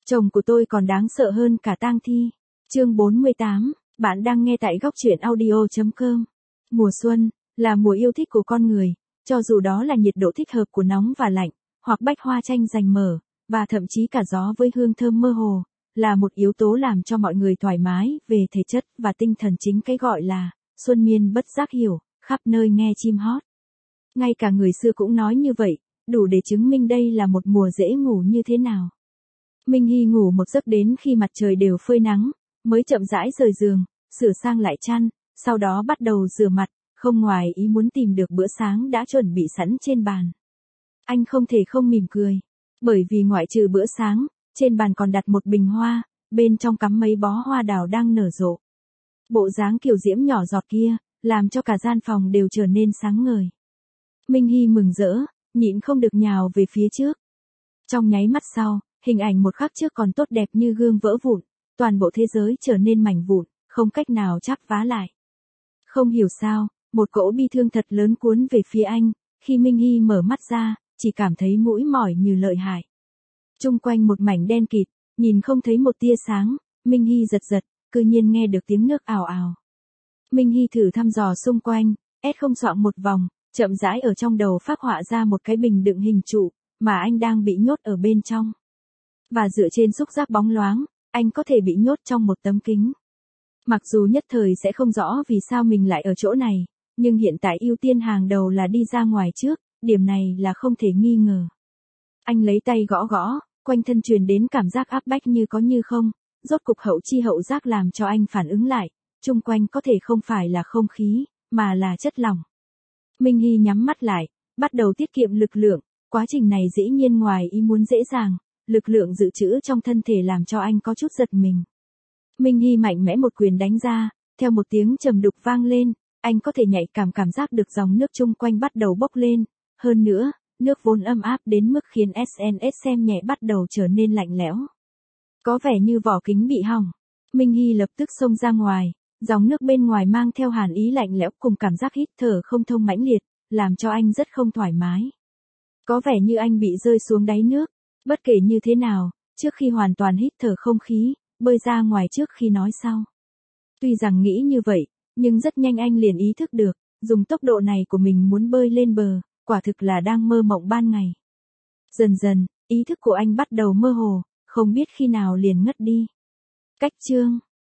Chồng của tôi còn đáng sợ hơn cả tang thi. Chương 48, bạn đang nghe tại góc truyện audio.com. Mùa xuân là mùa yêu thích của con người, cho dù đó là nhiệt độ thích hợp của nóng và lạnh, hoặc bách hoa tranh giành mở, và thậm chí cả gió với hương thơm mơ hồ, là một yếu tố làm cho mọi người thoải mái về thể chất và tinh thần, chính cái gọi là xuân miên bất giác hiểu, khắp nơi nghe chim hót. Ngay cả người xưa cũng nói như vậy, đủ để chứng minh đây là một mùa dễ ngủ như thế nào. Minh Hy ngủ một giấc đến khi mặt trời đều phơi nắng, mới chậm rãi rời giường, sửa sang lại chăn, sau đó bắt đầu rửa mặt, không ngoài ý muốn tìm được bữa sáng đã chuẩn bị sẵn trên bàn. Anh không thể không mỉm cười, bởi vì ngoại trừ bữa sáng, trên bàn còn đặt một bình hoa, bên trong cắm mấy bó hoa đào đang nở rộ. Bộ dáng kiều diễm nhỏ giọt kia, làm cho cả gian phòng đều trở nên sáng ngời. Minh Hy mừng rỡ, nhịn không được nhào về phía trước. Trong nháy mắt sau, hình ảnh một khắc trước còn tốt đẹp như gương vỡ vụn, toàn bộ thế giới trở nên mảnh vụn, không cách nào chắp vá lại. Không hiểu sao, một cỗ bi thương thật lớn cuốn về phía anh, khi Minh Hy mở mắt ra, chỉ cảm thấy mũi mỏi như lợi hại. Chung quanh một mảnh đen kịt, nhìn không thấy một tia sáng, Minh Hy giật giật, cư nhiên nghe được tiếng nước ào ào. Minh Hy thử thăm dò xung quanh, không soạng một vòng, chậm rãi ở trong đầu phác họa ra một cái bình đựng hình trụ, mà anh đang bị nhốt ở bên trong. Và dựa trên xúc giác bóng loáng, anh có thể bị nhốt trong một tấm kính. Mặc dù nhất thời sẽ không rõ vì sao mình lại ở chỗ này, nhưng hiện tại ưu tiên hàng đầu là đi ra ngoài trước, điểm này là không thể nghi ngờ. Anh lấy tay gõ gõ, quanh thân truyền đến cảm giác áp bách như có như không, rốt cục hậu chi hậu giác làm cho anh phản ứng lại, chung quanh có thể không phải là không khí, mà là chất lỏng. Minh Hy nhắm mắt lại, bắt đầu tiết kiệm lực lượng, quá trình này dĩ nhiên ngoài ý muốn dễ dàng, lực lượng dự trữ trong thân thể làm cho anh có chút giật mình. Minh Hy mạnh mẽ một quyền đánh ra, theo một tiếng trầm đục vang lên, anh có thể nhạy cảm giác được dòng nước chung quanh bắt đầu bốc lên, hơn nữa, nước vốn âm áp đến mức khiến SNS xem nhẹ bắt đầu trở nên lạnh lẽo. Có vẻ như vỏ kính bị hỏng. Minh Hy lập tức xông ra ngoài, dòng nước bên ngoài mang theo hàn ý lạnh lẽo cùng cảm giác hít thở không thông mãnh liệt, làm cho anh rất không thoải mái. Có vẻ như anh bị rơi xuống đáy nước, bất kể như thế nào, trước khi hoàn toàn hít thở không khí, bơi ra ngoài trước khi nói sau. Tuy rằng nghĩ như vậy, nhưng rất nhanh anh liền ý thức được, dùng tốc độ này của mình muốn bơi lên bờ, quả thực là đang mơ mộng ban ngày. Dần dần, ý thức của anh bắt đầu mơ hồ, không biết khi nào liền ngất đi. Cách chương